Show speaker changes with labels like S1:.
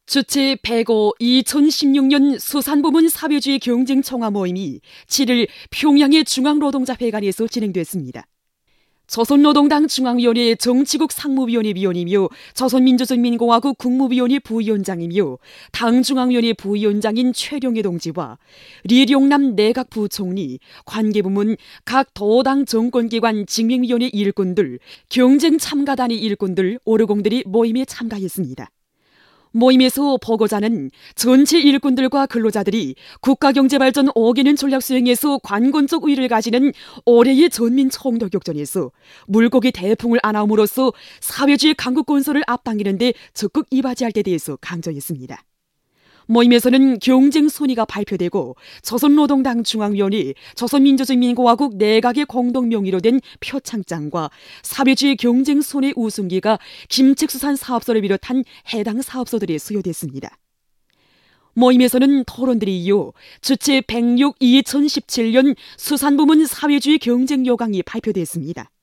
S1: 주최 105 2016년 수산부문 사회주의 경쟁 청화 모임이 7일 평양의 중앙노동자회관에서 진행됐습니다. 조선노동당 중앙위원회 정치국 상무위원회 위원이며 조선민주주의인민공화국 국무위원회 부위원장이며 당중앙위원회 부위원장인 최룡해 동지와 리룡남 내각 부총리, 관계부문 각 도당 정권기관 징명위원회 일꾼들, 경쟁 참가단의 일꾼들, 오르공들이 모임에 참가했습니다. 모임에서 보고자는 전체 일꾼들과 근로자들이 국가경제발전 5개년 전략 수행에서 관건적 우위를 가지는 올해의 전민총독격전에서 물고기 대풍을 안아옴으로써 사회주의 강국 건설을 앞당기는 데 적극 이바지할 데 대해서 강조했습니다. 모임에서는 경쟁 순위가 발표되고 조선노동당 중앙위원회, 조선민주주의인민공화국 내각의 공동 명의로 된 표창장과 사회주의 경쟁 순위 우승기가 김책수산 사업소를 비롯한 해당 사업소들에 수여됐습니다. 모임에서는 토론들이 이어 주최 106 2017년 수산부문 사회주의 경쟁 요강이 발표됐습니다.